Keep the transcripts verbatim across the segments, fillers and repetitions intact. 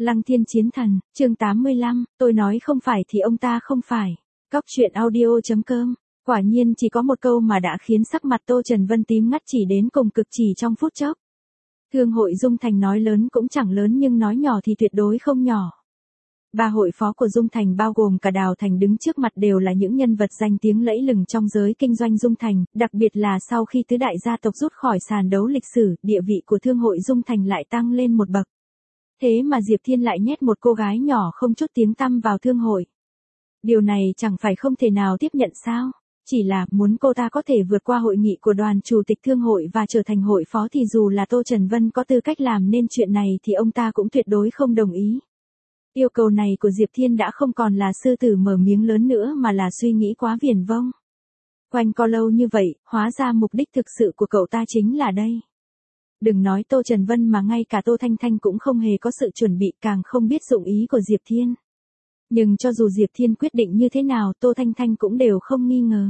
Lăng Thiên Chiến Thần, chương tám mươi lăm, tôi nói không phải thì ông ta không phải. Cóc truyện audio chấm com. Quả nhiên chỉ có một câu mà đã khiến sắc mặt Tô Trần Vân tím ngắt chỉ đến cùng cực chỉ trong phút chốc. Thương hội Dung Thành nói lớn cũng chẳng lớn nhưng nói nhỏ thì tuyệt đối không nhỏ. Ba hội phó của Dung Thành bao gồm cả Đào Thành đứng trước mặt đều là những nhân vật danh tiếng lẫy lừng trong giới kinh doanh Dung Thành, đặc biệt là sau khi tứ đại gia tộc rút khỏi sàn đấu lịch sử, địa vị của Thương hội Dung Thành lại tăng lên một bậc. Thế mà Diệp Thiên lại nhét một cô gái nhỏ không chút tiếng tăm vào thương hội. Điều này chẳng phải không thể nào tiếp nhận sao? Chỉ là muốn cô ta có thể vượt qua hội nghị của đoàn chủ tịch thương hội và trở thành hội phó thì dù là Tô Trần Vân có tư cách làm nên chuyện này thì ông ta cũng tuyệt đối không đồng ý. Yêu cầu này của Diệp Thiên đã không còn là sư tử mở miếng lớn nữa mà là suy nghĩ quá viển vông. Quanh co lâu như vậy, hóa ra mục đích thực sự của cậu ta chính là đây. Đừng nói Tô Trần Vân mà ngay cả Tô Thanh Thanh cũng không hề có sự chuẩn bị, càng không biết dụng ý của Diệp Thiên. Nhưng cho dù Diệp Thiên quyết định như thế nào Tô Thanh Thanh cũng đều không nghi ngờ.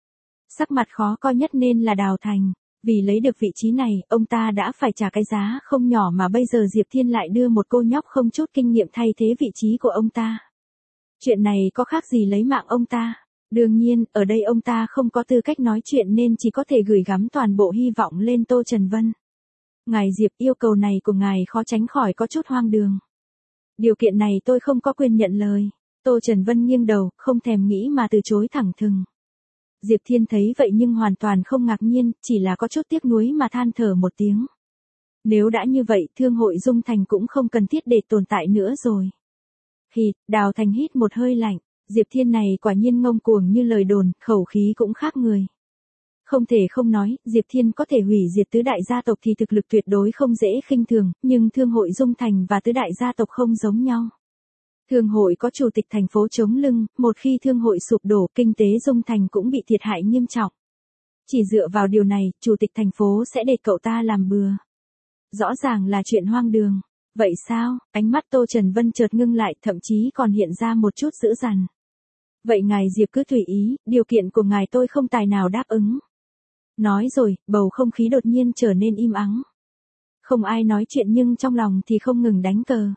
Sắc mặt khó coi nhất nên là Đào Thành. Vì lấy được vị trí này, ông ta đã phải trả cái giá không nhỏ mà bây giờ Diệp Thiên lại đưa một cô nhóc không chút kinh nghiệm thay thế vị trí của ông ta. Chuyện này có khác gì lấy mạng ông ta. Đương nhiên, ở đây ông ta không có tư cách nói chuyện nên chỉ có thể gửi gắm toàn bộ hy vọng lên Tô Trần Vân. Ngài Diệp, yêu cầu này của ngài khó tránh khỏi có chút hoang đường. Điều kiện này tôi không có quyền nhận lời. Tô Trần Vân nghiêng đầu, không thèm nghĩ mà từ chối thẳng thừng. Diệp Thiên thấy vậy nhưng hoàn toàn không ngạc nhiên, chỉ là có chút tiếc nuối mà than thở một tiếng. Nếu đã như vậy, thương hội Dung Thành cũng không cần thiết để tồn tại nữa rồi. Hít, Đào Thành hít một hơi lạnh, Diệp Thiên này quả nhiên ngông cuồng như lời đồn, khẩu khí cũng khác người. Không thể không nói, Diệp Thiên có thể hủy diệt tứ đại gia tộc thì thực lực tuyệt đối không dễ khinh thường, nhưng thương hội Dung Thành và tứ đại gia tộc không giống nhau. Thương hội có chủ tịch thành phố chống lưng, một khi thương hội sụp đổ, kinh tế Dung Thành cũng bị thiệt hại nghiêm trọng. Chỉ dựa vào điều này, chủ tịch thành phố sẽ để cậu ta làm bừa. Rõ ràng là chuyện hoang đường. Vậy sao? Ánh mắt Tô Trần Vân chợt ngưng lại, thậm chí còn hiện ra một chút dữ dằn. Vậy ngài Diệp cứ tùy ý, điều kiện của ngài tôi không tài nào đáp ứng. Nói rồi, bầu không khí đột nhiên trở nên im ắng. Không ai nói chuyện nhưng trong lòng thì không ngừng đánh cờ.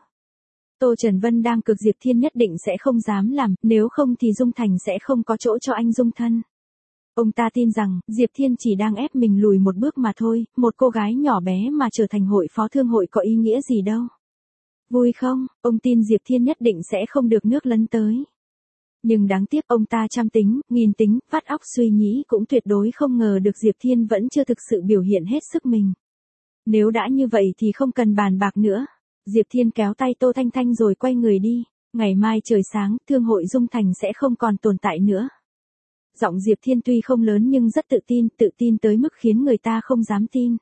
Tô Trần Vân đang cực Diệp Thiên nhất định sẽ không dám làm, nếu không thì Dung Thành sẽ không có chỗ cho anh dung thân. Ông ta tin rằng, Diệp Thiên chỉ đang ép mình lùi một bước mà thôi, một cô gái nhỏ bé mà trở thành hội phó thương hội có ý nghĩa gì đâu. Vui không, ông tin Diệp Thiên nhất định sẽ không được nước lấn tới. Nhưng đáng tiếc ông ta trăm tính, nghìn tính, vắt óc suy nghĩ cũng tuyệt đối không ngờ được Diệp Thiên vẫn chưa thực sự biểu hiện hết sức mình. Nếu đã như vậy thì không cần bàn bạc nữa. Diệp Thiên kéo tay Tô Thanh Thanh rồi quay người đi. Ngày mai trời sáng, thương hội Dung Thành sẽ không còn tồn tại nữa. Giọng Diệp Thiên tuy không lớn nhưng rất tự tin, tự tin tới mức khiến người ta không dám tin.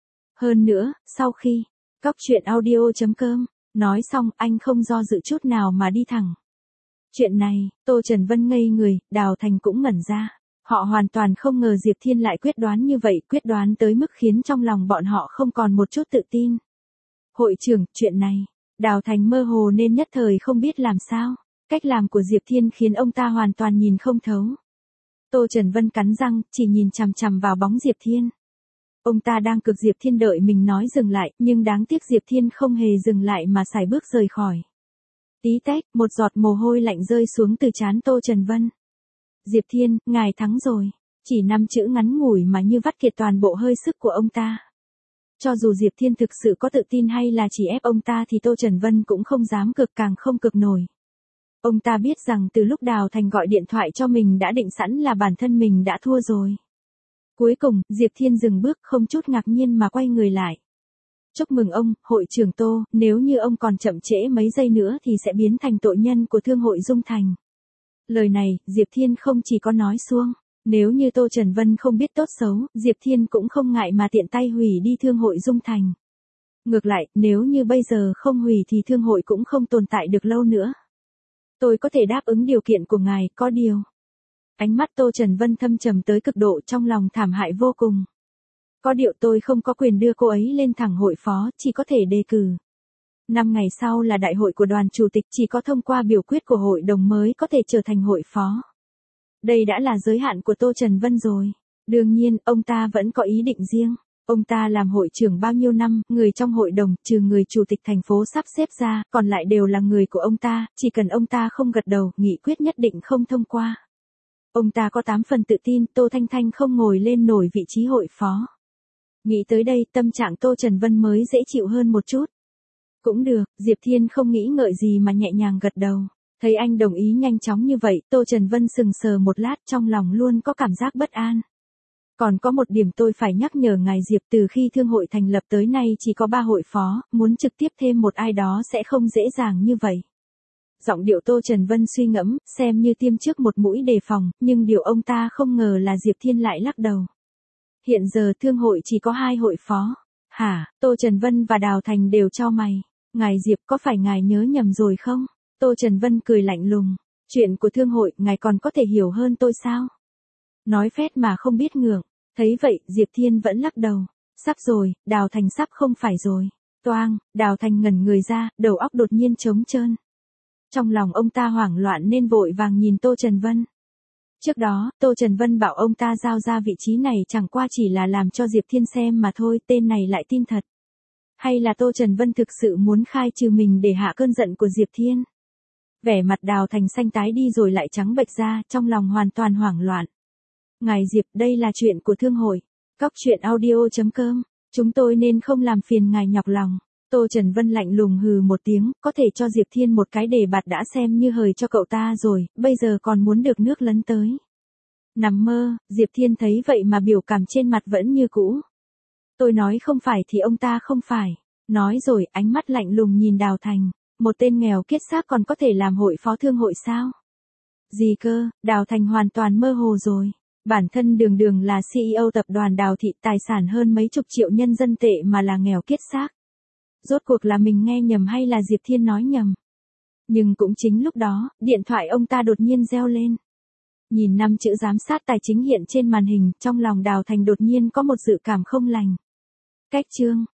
Hơn nữa, sau khi, cóc truyện audio chấm com, nói xong anh không do dự chút nào mà đi thẳng. Chuyện này, Tô Trần Vân ngây người, Đào Thành cũng ngẩn ra. Họ hoàn toàn không ngờ Diệp Thiên lại quyết đoán như vậy, quyết đoán tới mức khiến trong lòng bọn họ không còn một chút tự tin. Hội trưởng, chuyện này, Đào Thành mơ hồ nên nhất thời không biết làm sao. Cách làm của Diệp Thiên khiến ông ta hoàn toàn nhìn không thấu. Tô Trần Vân cắn răng, chỉ nhìn chằm chằm vào bóng Diệp Thiên. Ông ta đang cực Diệp Thiên đợi mình nói dừng lại, nhưng đáng tiếc Diệp Thiên không hề dừng lại mà sải bước rời khỏi. Tí tách, một giọt mồ hôi lạnh rơi xuống từ trán Tô Trần Vân. Diệp Thiên, ngài thắng rồi. Chỉ năm chữ ngắn ngủi mà như vắt kiệt toàn bộ hơi sức của ông ta. Cho dù Diệp Thiên thực sự có tự tin hay là chỉ ép ông ta thì Tô Trần Vân cũng không dám cực, càng không cực nổi. Ông ta biết rằng từ lúc Đào Thành gọi điện thoại cho mình đã định sẵn là bản thân mình đã thua rồi. Cuối cùng, Diệp Thiên dừng bước không chút ngạc nhiên mà quay người lại. Chúc mừng ông, hội trưởng Tô, nếu như ông còn chậm trễ mấy giây nữa thì sẽ biến thành tội nhân của thương hội Dung Thành. Lời này, Diệp Thiên không chỉ có nói suông. Nếu như Tô Trần Vân không biết tốt xấu, Diệp Thiên cũng không ngại mà tiện tay hủy đi thương hội Dung Thành. Ngược lại, nếu như bây giờ không hủy thì thương hội cũng không tồn tại được lâu nữa. Tôi có thể đáp ứng điều kiện của ngài, có điều. Ánh mắt Tô Trần Vân thâm trầm tới cực độ, trong lòng thảm hại vô cùng. Có điều tôi không có quyền đưa cô ấy lên thẳng hội phó, chỉ có thể đề cử. Năm ngày sau là đại hội của đoàn chủ tịch, chỉ có thông qua biểu quyết của hội đồng mới có thể trở thành hội phó. Đây đã là giới hạn của Tô Trần Vân rồi. Đương nhiên, ông ta vẫn có ý định riêng. Ông ta làm hội trưởng bao nhiêu năm, người trong hội đồng, trừ người chủ tịch thành phố sắp xếp ra, còn lại đều là người của ông ta, chỉ cần ông ta không gật đầu, nghị quyết nhất định không thông qua. Ông ta có tám phần tự tin Tô Thanh Thanh không ngồi lên nổi vị trí hội phó. Nghĩ tới đây, tâm trạng Tô Trần Vân mới dễ chịu hơn một chút. Cũng được, Diệp Thiên không nghĩ ngợi gì mà nhẹ nhàng gật đầu. Thấy anh đồng ý nhanh chóng như vậy, Tô Trần Vân sừng sờ một lát, trong lòng luôn có cảm giác bất an. Còn có một điểm tôi phải nhắc nhở ngài Diệp, từ khi thương hội thành lập tới nay chỉ có ba hội phó, muốn trực tiếp thêm một ai đó sẽ không dễ dàng như vậy. Giọng điệu Tô Trần Vân suy ngẫm, xem như tiêm trước một mũi đề phòng, nhưng điều ông ta không ngờ là Diệp Thiên lại lắc đầu. Hiện giờ thương hội chỉ có hai hội phó. Hả, Tô Trần Vân và Đào Thành đều cho mày. Ngài Diệp, có phải ngài nhớ nhầm rồi không? Tô Trần Vân cười lạnh lùng. Chuyện của thương hội, ngài còn có thể hiểu hơn tôi sao? Nói phét mà không biết ngượng. Thấy vậy, Diệp Thiên vẫn lắc đầu. Sắp rồi, Đào Thành sắp không phải rồi. Toang, Đào Thành ngẩn người ra, đầu óc đột nhiên trống trơn. Trong lòng ông ta hoảng loạn nên vội vàng nhìn Tô Trần Vân. Trước đó, Tô Trần Vân bảo ông ta giao ra vị trí này chẳng qua chỉ là làm cho Diệp Thiên xem mà thôi, tên này lại tin thật. Hay là Tô Trần Vân thực sự muốn khai trừ mình để hạ cơn giận của Diệp Thiên? Vẻ mặt Đào Thành xanh tái đi rồi lại trắng bệch ra, trong lòng hoàn toàn hoảng loạn. Ngài Diệp, đây là chuyện của thương hội. Cóc truyện audio chấm com. Chúng tôi nên không làm phiền ngài nhọc lòng. Tô Trần Vân lạnh lùng hừ một tiếng, có thể cho Diệp Thiên một cái đề bạt đã xem như hời cho cậu ta rồi, bây giờ còn muốn được nước lấn tới. Nằm mơ, Diệp Thiên thấy vậy mà biểu cảm trên mặt vẫn như cũ. Tôi nói không phải thì ông ta không phải. Nói rồi, ánh mắt lạnh lùng nhìn Đào Thành. Một tên nghèo kiết xác còn có thể làm hội phó thương hội sao? Gì cơ, Đào Thành hoàn toàn mơ hồ rồi. Bản thân đường đường là xê e ô tập đoàn Đào Thị, tài sản hơn mấy chục triệu nhân dân tệ mà là nghèo kiết xác. Rốt cuộc là mình nghe nhầm hay là Diệp Thiên nói nhầm? Nhưng cũng chính lúc đó, điện thoại ông ta đột nhiên reo lên. Nhìn năm chữ giám sát tài chính hiện trên màn hình, trong lòng Đào Thành đột nhiên có một dự cảm không lành. Cách chương,